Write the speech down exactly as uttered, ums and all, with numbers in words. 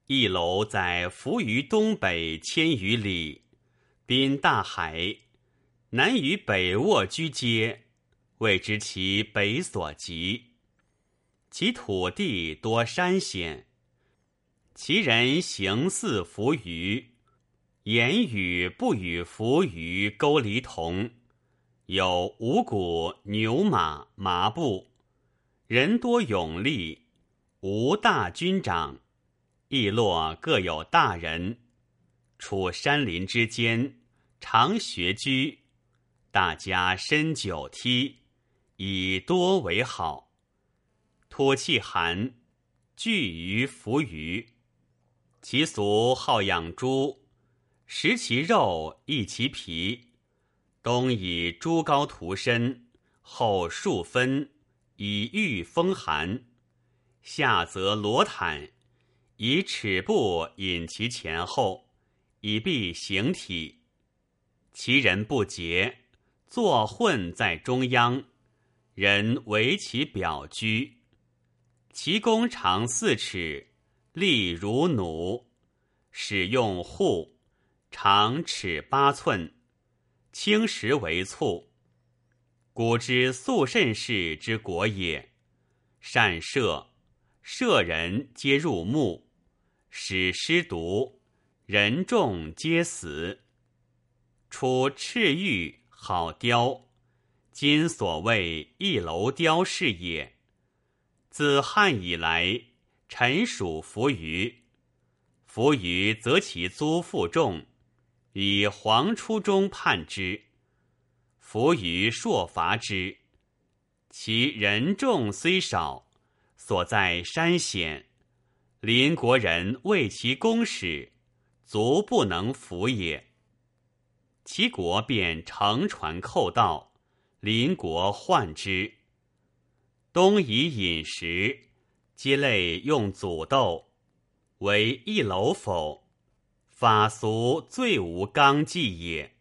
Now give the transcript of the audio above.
一楼在浮于东北千余里，滨大海，南与北沃居接，谓之其北所及。其土地多山险，其人行似浮鱼，言语不与浮鱼沟离同，有五谷、牛马、麻布，人多勇力，无大军长，邑落各有大人，处山林之间，常学居，大家深九梯，以多为好。土气寒，聚于浮鱼。其俗好养猪，食其肉，益其皮。冬以猪膏涂身，后数分，以御风寒。夏则罗毯，以尺布引其前后，以避形体。其人不洁，坐混在中央，人为其表居。其弓长四尺，力如弩，使用户，长尺八寸，青石为簇。古之肃慎氏之国也，善射，射人皆入墓，使尸毒，人众皆死。初赤玉好雕，今所谓一楼雕饰也。自汉以来，臣属浮鱼。浮鱼则其租负重，以黄初中判之。浮鱼硕伐之，其人众虽少，所在山险，邻国人为其攻使，足不能服也。其国便乘船寇盗，邻国患之。东夷饮食，皆类用祖豆，为一楼否，法俗最无纲纪也。